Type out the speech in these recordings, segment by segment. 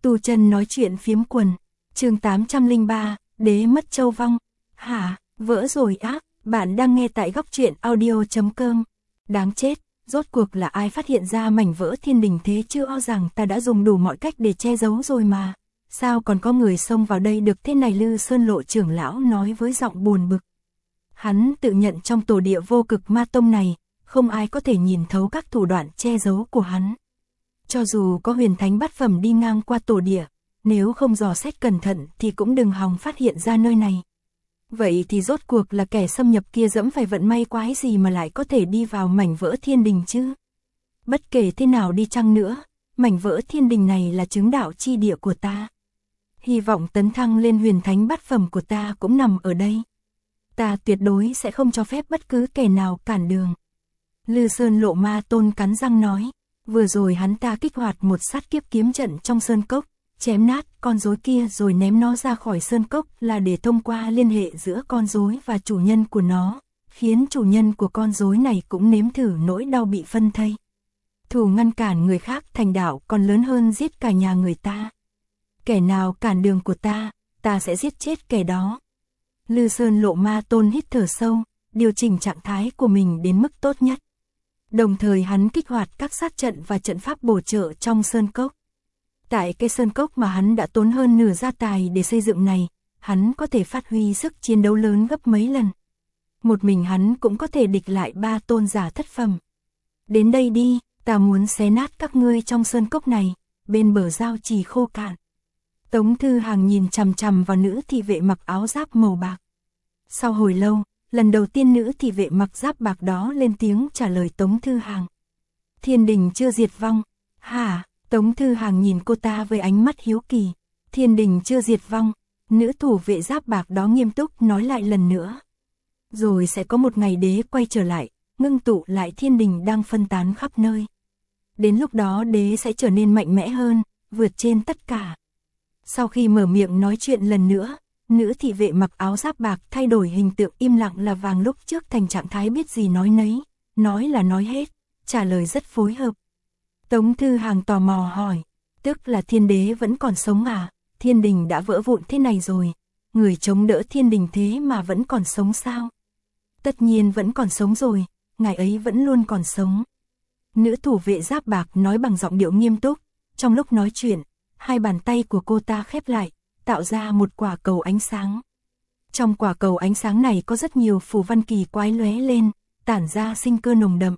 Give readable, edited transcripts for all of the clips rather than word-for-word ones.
Tu Chân nói chuyện phiếm quần, chương 803, đế mất châu vong. Hả, vỡ rồi á, bạn đang nghe tại góc truyện audio.com. Đáng chết, rốt cuộc là ai phát hiện ra mảnh vỡ thiên đình thế chứ, rằng ta đã dùng đủ mọi cách để che giấu rồi mà. Sao còn có người xông vào đây được thế này? Lư Sơn Lộ trưởng lão nói với giọng buồn bực. Hắn tự nhận trong tổ địa vô cực ma tông này, không ai có thể nhìn thấu các thủ đoạn che giấu của hắn. Cho dù có huyền thánh bát phẩm đi ngang qua tổ địa, nếu không dò xét cẩn thận thì cũng đừng hòng phát hiện ra nơi này. Vậy thì rốt cuộc là kẻ xâm nhập kia dẫm phải vận may quái gì mà lại có thể đi vào mảnh vỡ thiên đình chứ? Bất kể thế nào đi chăng nữa, mảnh vỡ thiên đình này là chứng đạo chi địa của ta. Hy vọng tấn thăng lên huyền thánh bát phẩm của ta cũng nằm ở đây. Ta tuyệt đối sẽ không cho phép bất cứ kẻ nào cản đường. Lư Sơn Lộ ma tôn cắn răng nói. Vừa rồi hắn ta kích hoạt một sát kiếp kiếm trận trong sơn cốc, chém nát con rối kia rồi ném nó ra khỏi sơn cốc là để thông qua liên hệ giữa con rối và chủ nhân của nó, khiến chủ nhân của con rối này cũng nếm thử nỗi đau bị phân thây. Thù ngăn cản người khác thành đạo còn lớn hơn giết cả nhà người ta. Kẻ nào cản đường của ta, ta sẽ giết chết kẻ đó. Lư Sơn Lộ ma tôn hít thở sâu, điều chỉnh trạng thái của mình đến mức tốt nhất. Đồng thời hắn kích hoạt các sát trận và trận pháp bổ trợ trong sơn cốc. Tại cái sơn cốc mà hắn đã tốn hơn nửa gia tài để xây dựng này, hắn có thể phát huy sức chiến đấu lớn gấp mấy lần. Một mình hắn cũng có thể địch lại 3 tôn giả thất phẩm. Đến đây đi, ta muốn xé nát các ngươi trong sơn cốc này, bên bờ giao trì khô cạn. Tống Thư Hàng nhìn chằm chằm vào nữ thị vệ mặc áo giáp màu bạc. Sau hồi lâu, lần đầu tiên nữ thị vệ mặc giáp bạc đó lên tiếng trả lời Tống Thư Hàng. Thiên đình chưa diệt vong. Hả? Tống Thư Hàng nhìn cô ta với ánh mắt hiếu kỳ. Thiên đình chưa diệt vong. Nữ thủ vệ giáp bạc đó nghiêm túc nói lại lần nữa. Rồi sẽ có một ngày đế quay trở lại, ngưng tụ lại thiên đình đang phân tán khắp nơi. Đến lúc đó đế sẽ trở nên mạnh mẽ hơn, vượt trên tất cả. Sau khi mở miệng nói chuyện lần nữa, nữ thị vệ mặc áo giáp bạc thay đổi hình tượng im lặng là vàng lúc trước thành trạng thái biết gì nói nấy, nói là nói hết, trả lời rất phối hợp. Tống Thư Hàng tò mò hỏi, tức là thiên đế vẫn còn sống à? Thiên đình đã vỡ vụn thế này rồi, người chống đỡ thiên đình thế mà vẫn còn sống sao? Tất nhiên vẫn còn sống rồi, ngài ấy vẫn luôn còn sống. Nữ thủ vệ giáp bạc nói bằng giọng điệu nghiêm túc, trong lúc nói chuyện, hai bàn tay của cô ta khép lại, tạo ra một quả cầu ánh sáng. Trong quả cầu ánh sáng này có rất nhiều phù văn kỳ quái lóe lên, tản ra sinh cơ nồng đậm.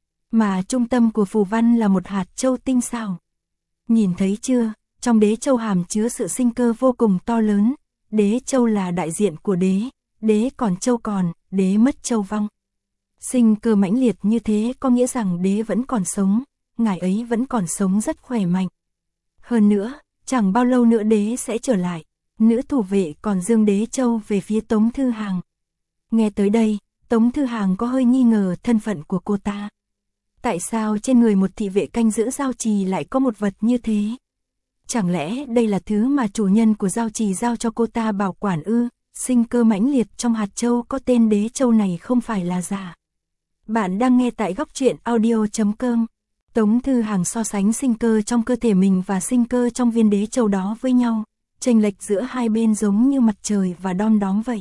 Mà trung tâm của phù văn là một hạt châu tinh xảo. Nhìn thấy chưa, trong đế châu hàm chứa sự sinh cơ vô cùng to lớn. Đế châu là đại diện của đế, đế còn châu còn, đế mất châu vong. Sinh cơ mãnh liệt như thế có nghĩa rằng đế vẫn còn sống, ngài ấy vẫn còn sống rất khỏe mạnh. Hơn nữa, chẳng bao lâu nữa đế sẽ trở lại. Nữ thủ vệ còn dương đế châu về phía Tống Thư Hàng. Nghe tới đây, Tống Thư Hàng có hơi nghi ngờ thân phận của cô ta. Tại sao trên người một thị vệ canh giữ giao trì lại có một vật như thế? Chẳng lẽ đây là thứ mà chủ nhân của giao trì giao cho cô ta bảo quản ư? Sinh cơ mãnh liệt trong hạt châu có tên đế châu này không phải là giả. Bạn đang nghe tại góc truyện audio.com. Tống Thư Hàng so sánh sinh cơ trong cơ thể mình và sinh cơ trong viên đế châu đó với nhau, chênh lệch giữa hai bên giống như mặt trời và đom đóm vậy.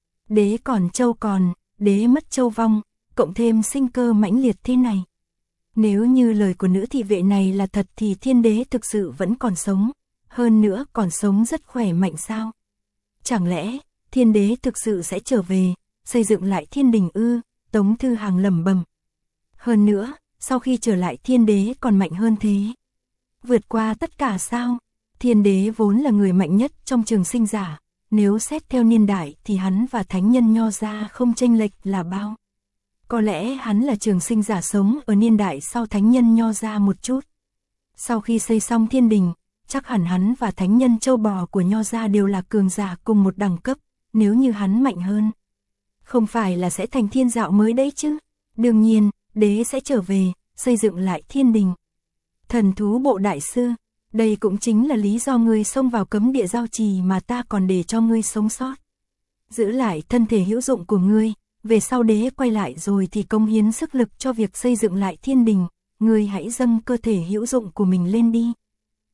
Đế còn châu còn, đế mất châu vong, cộng thêm sinh cơ mãnh liệt thế này. Nếu như lời của nữ thị vệ này là thật thì thiên đế thực sự vẫn còn sống, hơn nữa còn sống rất khỏe mạnh sao? Chẳng lẽ thiên đế thực sự sẽ trở về, xây dựng lại thiên đình ư? Tống Thư Hàng lẩm bẩm. Hơn nữa, sau khi trở lại thiên đế còn mạnh hơn thế. Vượt qua tất cả sao? Thiên đế vốn là người mạnh nhất trong trường sinh giả, nếu xét theo niên đại thì hắn và thánh nhân Nho gia không chênh lệch là bao. Có lẽ hắn là trường sinh giả sống ở niên đại sau thánh nhân Nho gia một chút. Sau khi xây xong thiên đình, chắc hẳn hắn và thánh nhân châu bò của Nho gia đều là cường giả cùng một đẳng cấp, nếu như hắn mạnh hơn. Không phải là sẽ thành thiên đạo mới đấy chứ? Đương nhiên, đế sẽ trở về, xây dựng lại thiên đình. Thần thú bộ đại sư, đây cũng chính là lý do ngươi xông vào cấm địa giao trì mà ta còn để cho ngươi sống sót. Giữ lại thân thể hữu dụng của ngươi, về sau đế quay lại rồi thì cống hiến sức lực cho việc xây dựng lại thiên đình, ngươi hãy dâng cơ thể hữu dụng của mình lên đi.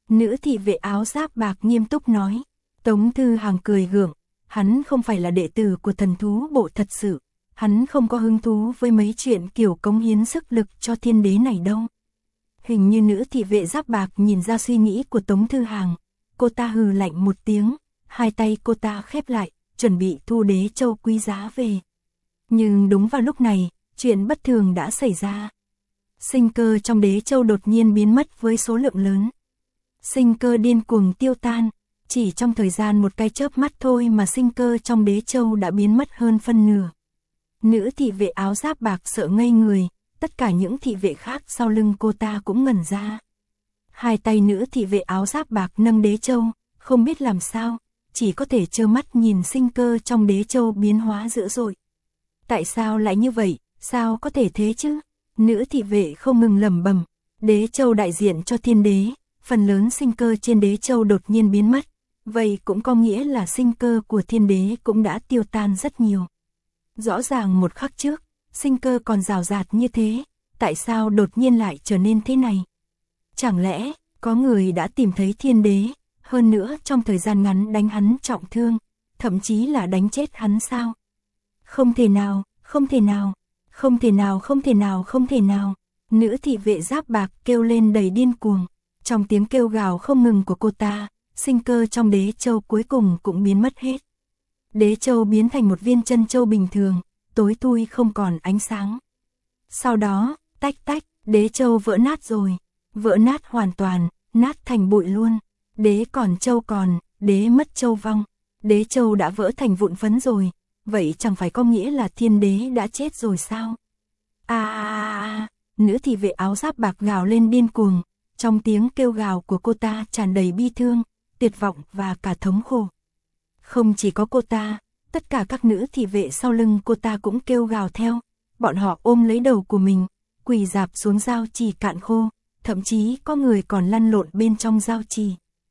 Nữ thị vệ áo giáp bạc nghiêm túc nói. Tống Thư Hàng cười gượng, hắn không phải là đệ tử của thần thú bộ thật sự, hắn không có hứng thú với mấy chuyện kiểu cống hiến sức lực cho thiên đế này đâu. Hình như nữ thị vệ giáp bạc nhìn ra suy nghĩ của Tống Thư Hàng, cô ta hừ lạnh một tiếng, hai tay cô ta khép lại, chuẩn bị thu đế châu quý giá về. Nhưng đúng vào lúc này, chuyện bất thường đã xảy ra. Sinh cơ trong đế châu đột nhiên biến mất với số lượng lớn. Sinh cơ điên cuồng tiêu tan, chỉ trong thời gian một cái chớp mắt thôi mà sinh cơ trong đế châu đã biến mất hơn phân nửa. Nữ thị vệ áo giáp bạc sợ ngây người, tất cả những thị vệ khác sau lưng cô ta cũng ngẩn ra. Hai tay nữ thị vệ áo giáp bạc nâng đế châu, không biết làm sao, chỉ có thể trơ mắt nhìn sinh cơ trong đế châu biến hóa dữ dội. Tại sao lại như vậy, sao có thể thế chứ? Nữ thị vệ không ngừng lẩm bẩm, đế châu đại diện cho thiên đế, phần lớn sinh cơ trên đế châu đột nhiên biến mất, vậy cũng có nghĩa là sinh cơ của thiên đế cũng đã tiêu tan rất nhiều. Rõ ràng một khắc trước, sinh cơ còn rào rạt như thế, tại sao đột nhiên lại trở nên thế này? Chẳng lẽ, có người đã tìm thấy thiên đế, hơn nữa trong thời gian ngắn đánh hắn trọng thương, thậm chí là đánh chết hắn sao? Không thể nào, không thể nào, không thể nào, không thể nào, không thể nào. Nữ thị vệ giáp bạc kêu lên đầy điên cuồng. Trong tiếng kêu gào không ngừng của cô ta, sinh cơ trong đế châu cuối cùng cũng biến mất hết. Đế châu biến thành một viên chân châu bình thường, tối thui không còn ánh sáng. Sau đó, tách tách, đế châu vỡ nát rồi. Vỡ nát hoàn toàn, nát thành bụi luôn. Đế còn châu còn, đế mất châu vong. Đế châu đã vỡ thành vụn phấn rồi. Vậy chẳng phải có nghĩa là thiên đế đã chết rồi sao? Nữ thị vệ áo giáp bạc gào lên điên cuồng. Trong tiếng kêu gào của cô ta tràn đầy bi thương, tuyệt vọng và cả thống khổ. Không chỉ có cô ta, tất cả các nữ thị vệ sau lưng cô ta cũng kêu gào theo. Bọn họ ôm lấy đầu của mình, quỳ rạp xuống giao trì cạn khô, thậm chí có người còn lăn lộn bên trong giao trì.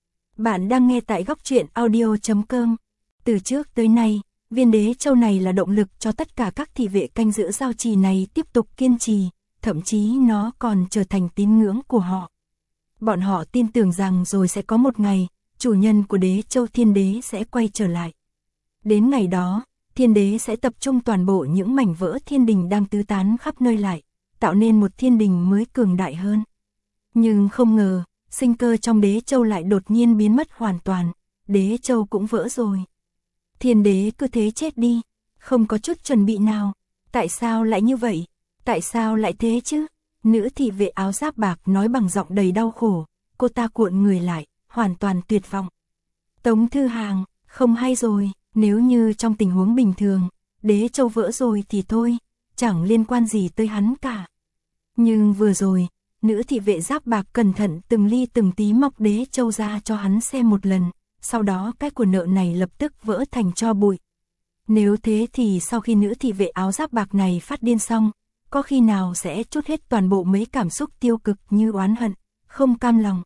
Bạn đang nghe tại góc truyện audio.com. Từ trước tới nay, viên đế châu này là động lực cho tất cả các thị vệ canh giữ giao trì này tiếp tục kiên trì, thậm chí nó còn trở thành tín ngưỡng của họ. Bọn họ tin tưởng rằng rồi sẽ có một ngày, chủ nhân của đế châu thiên đế sẽ quay trở lại. Đến ngày đó, thiên đế sẽ tập trung toàn bộ những mảnh vỡ thiên đình đang tứ tán khắp nơi lại, tạo nên một thiên đình mới cường đại hơn. Nhưng không ngờ, sinh cơ trong đế châu lại đột nhiên biến mất hoàn toàn, đế châu cũng vỡ rồi. Thiên đế cứ thế chết đi, không có chút chuẩn bị nào. Tại sao lại như vậy? Tại sao lại thế chứ? Nữ thị vệ áo giáp bạc nói bằng giọng đầy đau khổ, cô ta cuộn người lại, hoàn toàn tuyệt vọng. Tống Thư Hàng, không hay rồi, nếu như trong tình huống bình thường, đế châu vỡ rồi thì thôi, chẳng liên quan gì tới hắn cả. Nhưng vừa rồi, nữ thị vệ giáp bạc cẩn thận từng ly từng tí móc đế châu ra cho hắn xem một lần, sau đó cái của nợ này lập tức vỡ thành tro bụi. Nếu thế thì sau khi nữ thị vệ áo giáp bạc này phát điên xong, có khi nào sẽ trút hết toàn bộ mấy cảm xúc tiêu cực như oán hận, không cam lòng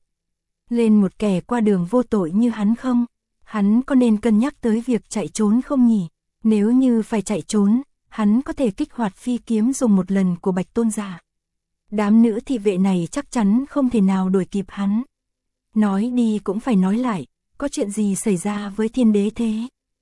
lên một kẻ qua đường vô tội như hắn không? Hắn có nên cân nhắc tới việc chạy trốn không nhỉ? Nếu như phải chạy trốn, hắn có thể kích hoạt phi kiếm dùng một lần của Bạch Tôn giả. Đám nữ thị vệ này chắc chắn không thể nào đuổi kịp hắn. Nói đi cũng phải nói lại, có chuyện gì xảy ra với thiên đế thế?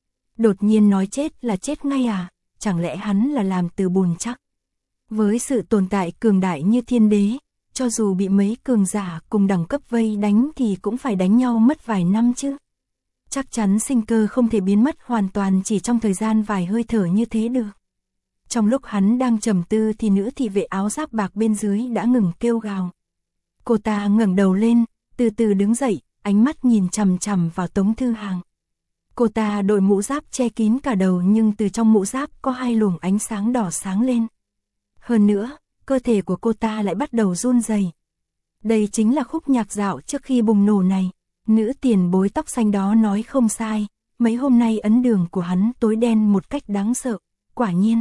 Đột nhiên nói chết là chết ngay à? Chẳng lẽ hắn là làm từ bùn chắc? Với sự tồn tại cường đại như thiên đế, cho dù bị mấy cường giả cùng đẳng cấp vây đánh thì cũng phải đánh nhau mất vài năm chứ. Chắc chắn sinh cơ không thể biến mất hoàn toàn chỉ trong thời gian vài hơi thở như thế được. Trong lúc hắn đang trầm tư thì nữ thị vệ áo giáp bạc bên dưới đã ngừng kêu gào. Cô ta ngẩng đầu lên, từ từ đứng dậy, ánh mắt nhìn chằm chằm vào Tống Thư Hàng. Cô ta đội mũ giáp che kín cả đầu nhưng từ trong mũ giáp có hai luồng ánh sáng đỏ sáng lên. Hơn nữa, cơ thể của cô ta lại bắt đầu run rẩy. Đây chính là khúc nhạc dạo trước khi bùng nổ này. Nữ tiền bối tóc xanh đó nói không sai, mấy hôm nay ấn đường của hắn tối đen một cách đáng sợ, quả nhiên.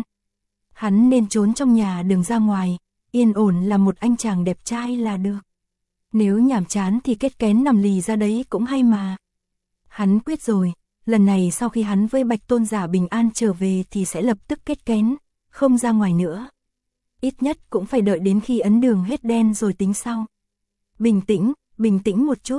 Hắn nên trốn trong nhà đừng ra ngoài, yên ổn là một anh chàng đẹp trai là được. Nếu nhàm chán thì kết kén nằm lì ra đấy cũng hay mà. Hắn quyết rồi, lần này sau khi hắn với Bạch Tôn giả bình an trở về thì sẽ lập tức kết kén, không ra ngoài nữa. Ít nhất cũng phải đợi đến khi ấn đường hết đen rồi tính sau. Bình tĩnh một chút.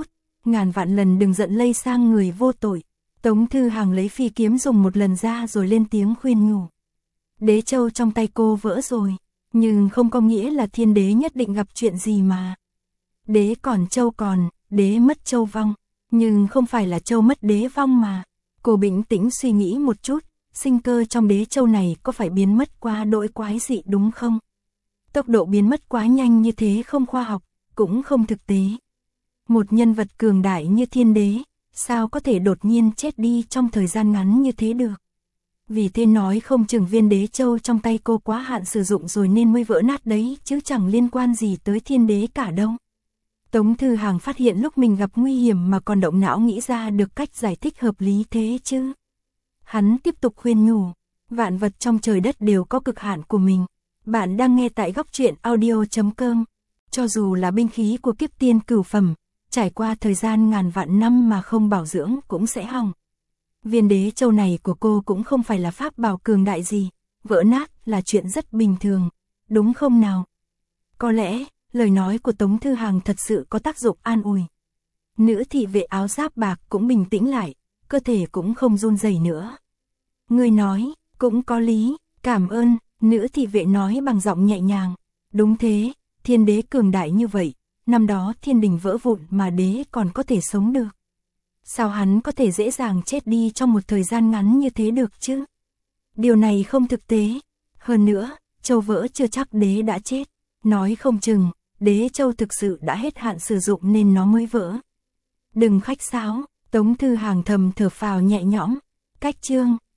ngàn vạn lần đừng giận lây sang người vô tội. Tống Thư Hàng lấy phi kiếm dùng một lần ra rồi lên tiếng khuyên nhủ. Đế châu trong tay cô vỡ rồi, nhưng không có nghĩa là thiên đế nhất định gặp chuyện gì mà. Đế còn châu còn, đế mất châu vong, nhưng không phải là châu mất đế vong mà. Cô bình tĩnh suy nghĩ một chút, sinh cơ trong đế châu này có phải biến mất quá đỗi quái dị đúng không? Tốc độ biến mất quá nhanh như thế không khoa học, cũng không thực tế. Một nhân vật cường đại như thiên đế, sao có thể đột nhiên chết đi trong thời gian ngắn như thế được? Vì thế nói không chừng viên đế châu trong tay cô quá hạn sử dụng rồi nên mới vỡ nát đấy, chứ chẳng liên quan gì tới thiên đế cả đâu. Tống Thư Hàng phát hiện lúc mình gặp nguy hiểm mà còn động não nghĩ ra được cách giải thích hợp lý thế chứ. Hắn tiếp tục khuyên nhủ, vạn vật trong trời đất đều có cực hạn của mình. Bạn đang nghe tại góc truyện audio.com. Cho dù là binh khí của kiếp tiên cửu phẩm, trải qua thời gian ngàn vạn năm mà không bảo dưỡng cũng sẽ hỏng. Viên đế châu này của cô cũng không phải là pháp bảo cường đại gì, vỡ nát là chuyện rất bình thường, đúng không nào? Có lẽ, lời nói của Tống Thư Hàng thật sự có tác dụng an ủi. Nữ thị vệ áo giáp bạc cũng bình tĩnh lại, cơ thể cũng không run rẩy nữa. Người nói, cũng có lý, cảm ơn, nữ thị vệ nói bằng giọng nhẹ nhàng. Đúng thế, thiên đế cường đại như vậy, năm đó thiên đình vỡ vụn mà đế còn có thể sống được. Sao hắn có thể dễ dàng chết đi trong một thời gian ngắn như thế được chứ? Điều này không thực tế. Hơn nữa, châu vỡ chưa chắc đế đã chết. Nói không chừng, đế châu thực sự đã hết hạn sử dụng nên nó mới vỡ. Đừng khách sáo, Tống Thư Hàng thầm thở phào nhẹ nhõm. Cách chương